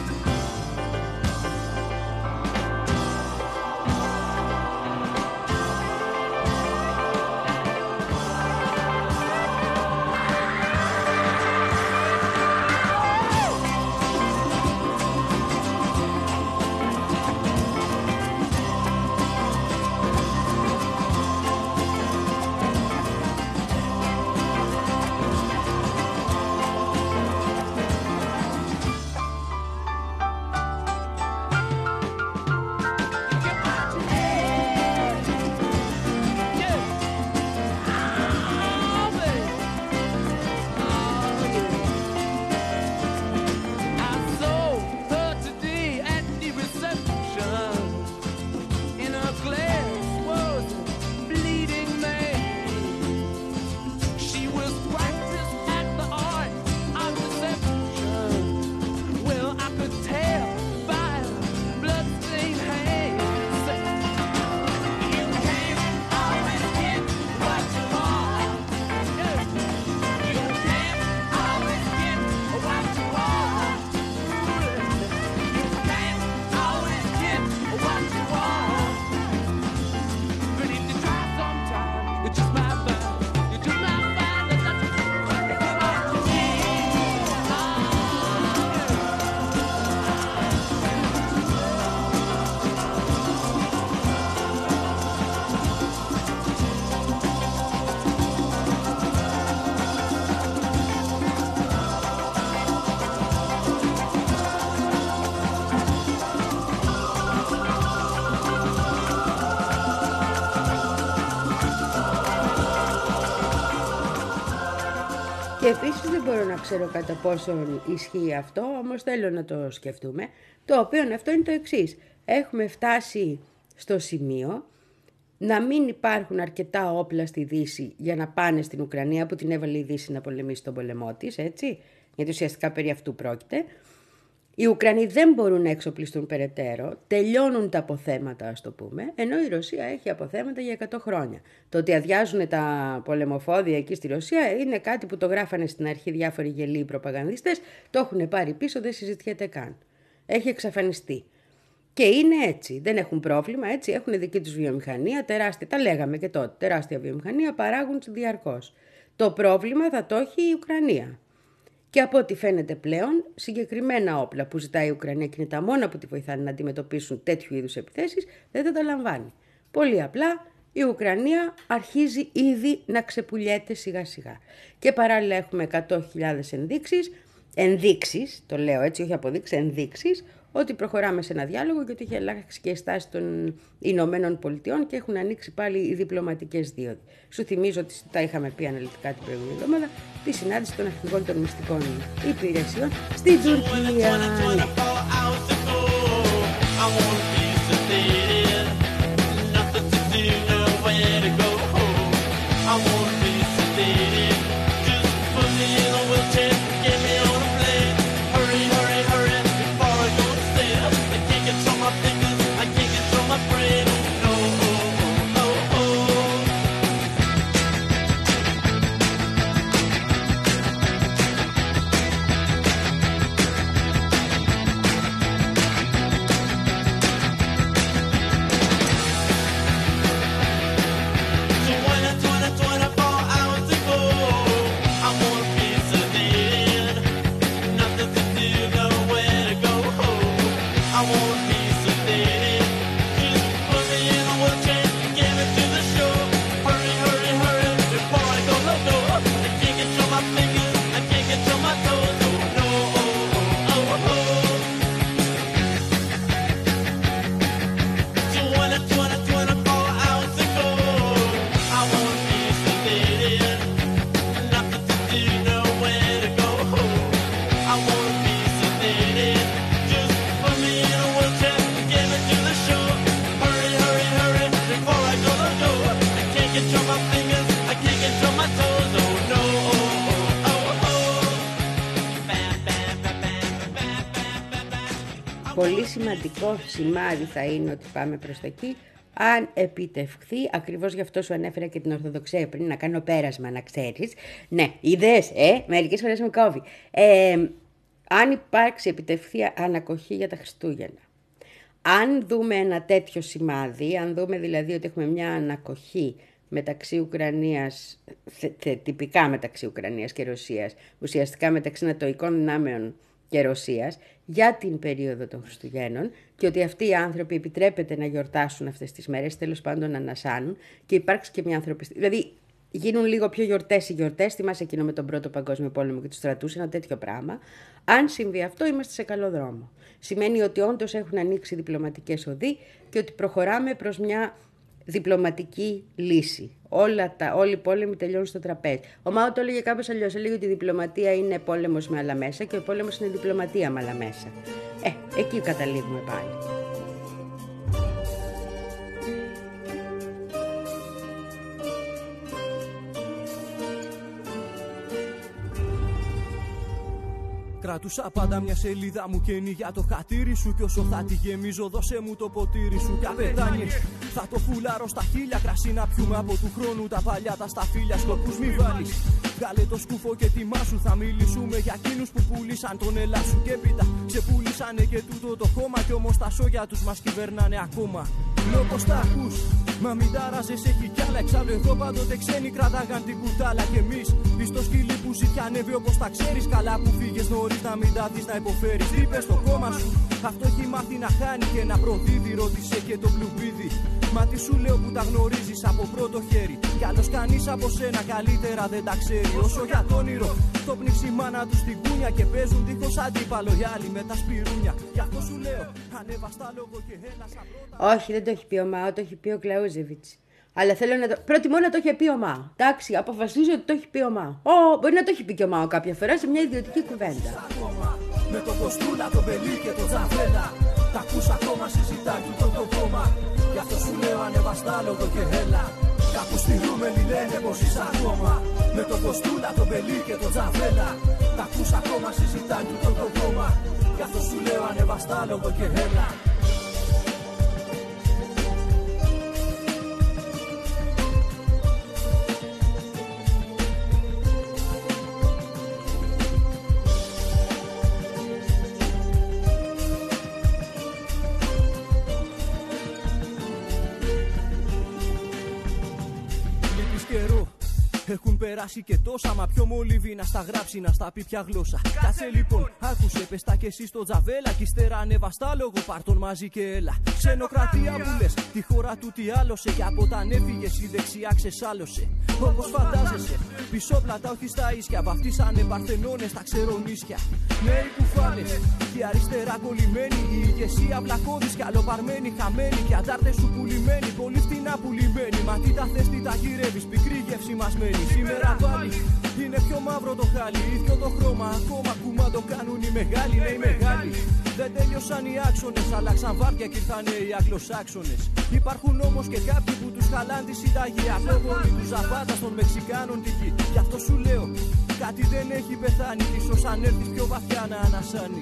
Και επίσης δεν μπορώ να ξέρω κατά πόσον ισχύει αυτό, όμως θέλω να το σκεφτούμε, το οποίο αυτό είναι το εξής. Έχουμε φτάσει στο σημείο να μην υπάρχουν αρκετά όπλα στη Δύση για να πάνε στην Ουκρανία, που την έβαλε η Δύση να πολεμήσει τον πολεμό της, έτσι, γιατί ουσιαστικά περί αυτού πρόκειται. Οι Ουκρανοί δεν μπορούν να εξοπλιστούν περαιτέρω, τελειώνουν τα αποθέματα, ας το πούμε, ενώ η Ρωσία έχει αποθέματα για εκατό χρόνια. Το ότι αδειάζουν τα πολεμοφόδια εκεί στη Ρωσία είναι κάτι που το γράφανε στην αρχή διάφοροι γελοί προπαγανδίστες, το έχουν πάρει πίσω, δεν συζητιέται καν. Έχει εξαφανιστεί. Και είναι έτσι, δεν έχουν πρόβλημα, έτσι, έχουν δική τους βιομηχανία, τεράστια, τα λέγαμε και τότε, τεράστια βιομηχανία, παράγουν διαρκώς. Το πρόβλημα θα το έχει η Ουκρανία. Και από ό,τι φαίνεται πλέον, συγκεκριμένα όπλα που ζητάει η Ουκρανία και είναι τα μόνα που τη βοηθάνε να αντιμετωπίσουν τέτοιου είδους επιθέσεις, δεν θα τα λαμβάνει. Πολύ απλά, η Ουκρανία αρχίζει ήδη να ξεπουλιέται σιγά σιγά. Και παράλληλα έχουμε εκατό χιλιάδες ενδείξεις, ενδείξεις, το λέω έτσι, όχι αποδείξεις, ενδείξεις, ότι προχωράμε σε ένα διάλογο και ότι έχει αλλάξει και η στάση των Ηνωμένων Πολιτειών και έχουν ανοίξει πάλι οι διπλωματικές δίωδοι. Σου θυμίζω ότι τα είχαμε πει αναλυτικά την προηγούμενη εβδομάδα, τη συνάντηση των αρχηγών των μυστικών υπηρεσιών στην Τουρκία. πολύ σημαντικό σημάδι θα είναι ότι πάμε προς τα εκεί, αν επιτευχθεί, ακριβώς γι' αυτό σου ανέφερα και την Ορθοδοξία πριν, να κάνω πέρασμα, να ξέρεις. Ναι, ιδέες, ε, μερικές φορές με κόβει. Ε, αν υπάρξει, επιτευχθεί ανακοχή για τα Χριστούγεννα. Αν δούμε ένα τέτοιο σημάδι, αν δούμε δηλαδή ότι έχουμε μια ανακοχή μεταξύ Ουκρανίας, θε, θε, τυπικά μεταξύ Ουκρανίας και Ρωσίας, ουσιαστικά μεταξύ νατοικών δυνάμεων και Ρωσίας, για την περίοδο των Χριστουγέννων, και ότι αυτοί οι άνθρωποι επιτρέπεται να γιορτάσουν αυτές τις μέρες, τέλος πάντων να ανασάνουν, και υπάρξει και μια ανθρωπιστική. Δηλαδή, γίνουν λίγο πιο γιορτές οι γιορτές. Θυμάσαι εκείνο με τον Πρώτο Παγκόσμιο Πόλεμο και τους στρατούς, ένα τέτοιο πράγμα. Αν συμβεί αυτό, είμαστε σε καλό δρόμο. Σημαίνει ότι όντως έχουν ανοίξει διπλωματικές οδοί και ότι προχωράμε προς μια διπλωματική λύση. Όλα τα, όλοι οι πόλεμοι τελειώνουν στο τραπέζι. Ο Μάο το έλεγε κάπως αλλιώς. Έλεγε ότι η διπλωματία είναι πόλεμος με άλλα μέσα και ο πόλεμος είναι διπλωματία με άλλα μέσα. Ε, εκεί καταλήγουμε πάλι. Κρατούσα πάντα μια σελίδα μου καινή για το χατήρι σου. Κι όσο θα τη γεμίζω, δώσε μου το ποτήρι σου. Καπετάνιες, θα το φουλάρω στα χίλια. Κρασί να πιούμε από του χρόνου τα παλιά τα σταφύλια. Σκοπούς μη βάλεις. Βγάλε το σκούφο και τιμά σου. Θα μιλήσουμε για εκείνους που πουλήσαν τον Ελλά σου. Και έπειτα ξεπουλήσανε και τούτο το χώμα. Κι όμως τα σόγια τους μας κυβερνάνε ακόμα. Λέω πως τα ακούς, μα μην τάραζες, έχει κι άλλα. Εξάλλου εδώ πάντοτε ξένοι κράταγαν την κουτάλα. Κι εμείς στο σκυλί που ζητιανεύει, όπως τα ξέρεις. Καλά που φύγες νωρίς, να μην τα δεις να υποφέρεις. Τι είπες στο κόμμα σου, αυτό έχει μάθει να χάνει και να προδίδει. Ρώτησε και το πλουμπίδι. Μα τι σου λέω που τα γνωρίζεις από πρώτο χέρι. Κι άλλος κανείς από σένα καλύτερα δεν τα ξέρει. Όσο για το όνειρο, το πνίξει η μάνα του στην κούνια. Και παίζουν δίχως αντίπαλο οι άλλοι με τα σπιρούνια. Γι' αυτό σου λέω, ανέβα στα λόγο και έλα σαν πρώτα. Όχι, δεν το έχει πει ο Μάο, το έχει πει ο Κλαούζεβιτς. Αλλά θέλω να το. Προτιμώ να το έχει πει ο Μάο. Εντάξει, αποφασίζω ότι το έχει πει ο Μάο. Ω, μπορεί να το έχει πει και ο Μάο κάποια φορά σε μια ιδιωτική κουβέντα. Με το Κοστούλα, το Μπελί και το Τζαβέλα. Τα ακούς ακόμα συζητάει το το κόμμα. Γι' αυτό σου λέω ανέβα στα λόγο και έλα. Κάπου στη Ρούμελη λένε πως είσαι ακόμα. Με το Κοστούλα, το Μπελί και το Τζαβέλα. Τα ακούς ακόμα συζητάει το το κόμμα. Γι' αυτό σου λέω ανέβα στα λόγο και έλα. Έχουν περάσει και τόσα, μα πιο μολύβι να στα γράψει, να στα πει πια γλώσσα. Κάτσε λοιπόν, άκουσε, πες τα κι εσύ στο Τζαβέλα. Κι ύστερα ανέβα στα λόγο, πάρ' τον μαζί και έλα. Ξενοκρατία μου λες, τη χώρα του τι άλλωσε. Και από όταν έφυγες η δεξιά ξεσάλωσε. Όπως φαντάζεσαι, πισόπλατα όχι στα ίσια. Βαφτίσανε παρθενώνες στα ξερονίσια. Νέοι κουφάλες, και αριστερά κολλημένοι. Η ηγεσία βλακώδης κι αλλοπαρμένη, χαμένη. Και αντάρτες σου πουλημένοι, πολύ φτηνά πουλημένοι. Μα τι τα θες, τι τα γυρεύεις, πικρή γεύση μας μένει. Σήμερα πάλι είναι πιο μαύρο το χάλι. Ίδιο το χρώμα, ακόμα κουμά το κάνουν οι μεγάλοι. Ναι, οι μεγάλοι δεν τέλειωσαν οι άξονες. Αλλάξαν βάρδια και ήρθανε οι Αγγλοσάξονες. Υπάρχουν όμως και κάποιοι που τους χαλάν τη συνταγή. Απόγονοι του Ζαπάτα των Μεξικάνων τη γη. Γι' αυτό σου λέω, κάτι δεν έχει πεθάνει. Ίσως αν έρθει πιο βαθιά να ανασάνει.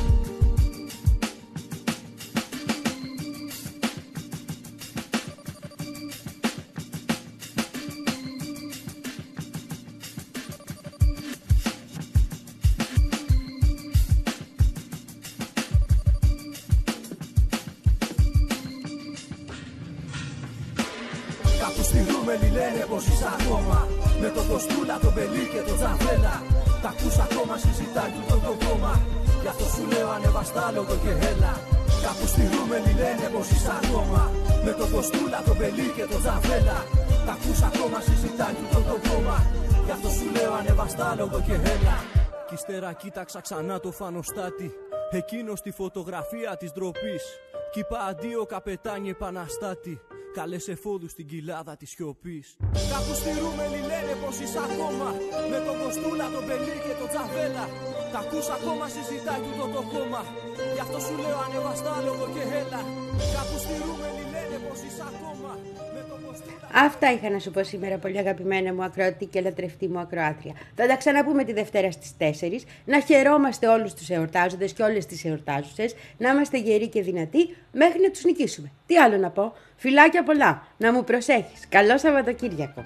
Κάπου στη Ρούμελη λένε πως είσαι ακόμα. Με το Κοστούλα, το Μπελί και το Τζαβέλα. Τα ακούς ακόμα συζητάει τούτο το κόμμα. Γι' αυτό σου λέω ανέβα στα λόγο και έλα. Κάπου στη Ρούμελη λένε πως είσαι ακόμα. Με το Κοστούλα, το Μπελί και το Τζαβέλα. Τα ακούς ακόμα συζητάει τούτο το κόμμα. Γι' αυτό σου λέω ανέβα στα λόγο και έλα. Κι ύστερα κοίταξα ξανά το φανοστάτη. Εκείνο στη φωτογραφία της ντροπής. Κι είπα αντίο καπετάνι επαναστάτη. Καλές εφόδους στην κοιλάδα της σιωπής. Κάπου στη Ρούμελη λένε πως είσαι ακόμα. Με τον Κοστούλα, τον Μπελί και τον Τζαβέλα. Τα ακούς ακόμα συζητάει τούτο το κόμμα. Γι' αυτό σου λέω ανέβα στα λόγο και έλα. Κάπου στη Ρούμελη λένε πως είσαι ακόμα. Με τον Αυτά είχα να σου πω σήμερα, πολύ αγαπημένα μου ακροατή και λατρευτή μου ακροάτρια. Θα τα ξαναπούμε τη Δευτέρα στις τέσσερις. Να χαιρόμαστε όλους τους εορτάζοντες και όλες τις εορτάζουσες. Να είμαστε γεροί και δυνατοί μέχρι να τους νικήσουμε. Τι άλλο να πω. Φιλάκια πολλά. Να μου προσέχεις. Καλό Σαββατοκύριακο.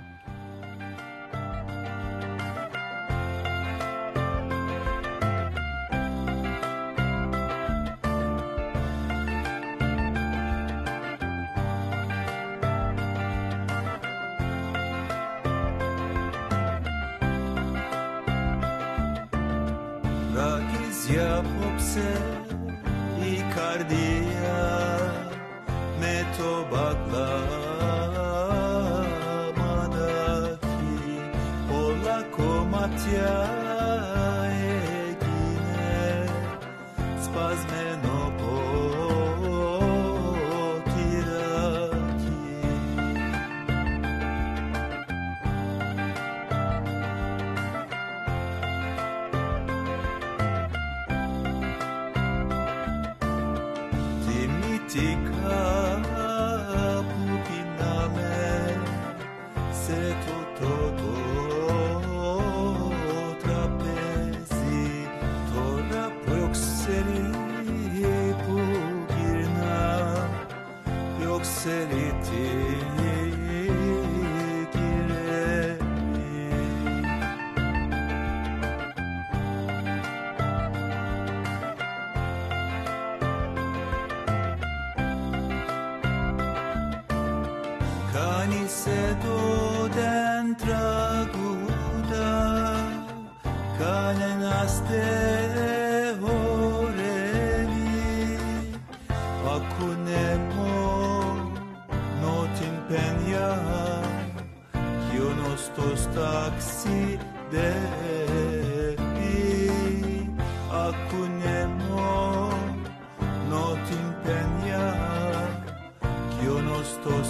Ράγεις απόψε η καρδία με το μπαγλαμαδάκι, πολλά κομμάτια έγινε σπασμένο ποτηράκι. Θυμήθηκα που πίναμε σε τούτο το τραπέζι, τώρα ποιο ξέρει που γυρνά, ποιο ξέρει τι γυρεύει. Κανείς εδώ δεν τραγουδά, κανένας δεν χορεύει, ακούνε μόνο την παινιά κι ο νόστος ταξιδεύει, ακούνε μόνο την παινιά κι ο νόστος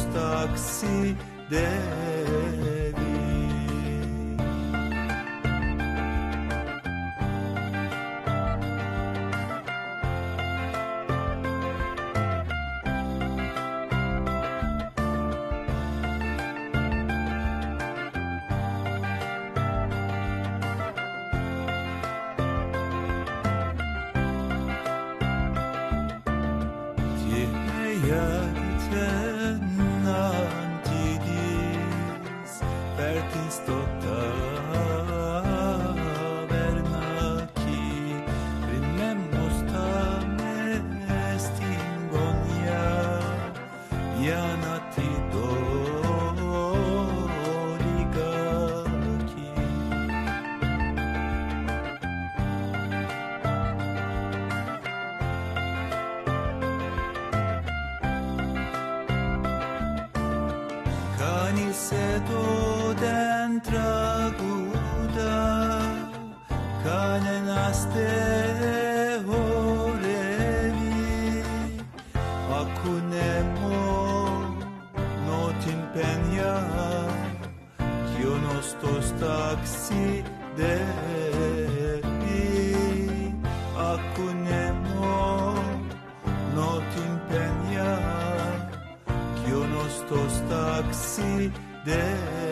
ταξιδεύει. Στο ταβερνάκι πριν με μοστάμε στην γωνιά για να τη δω λιγάκι. Κανείς εδώ δεν τραγουδά, κανένας δεν χορεύει, ακούνε μόνο την παινιά κι ο νόστος ταξιδεύει, ακούνε μόνο την παινιά κι ο νόστος ταξιδεύει.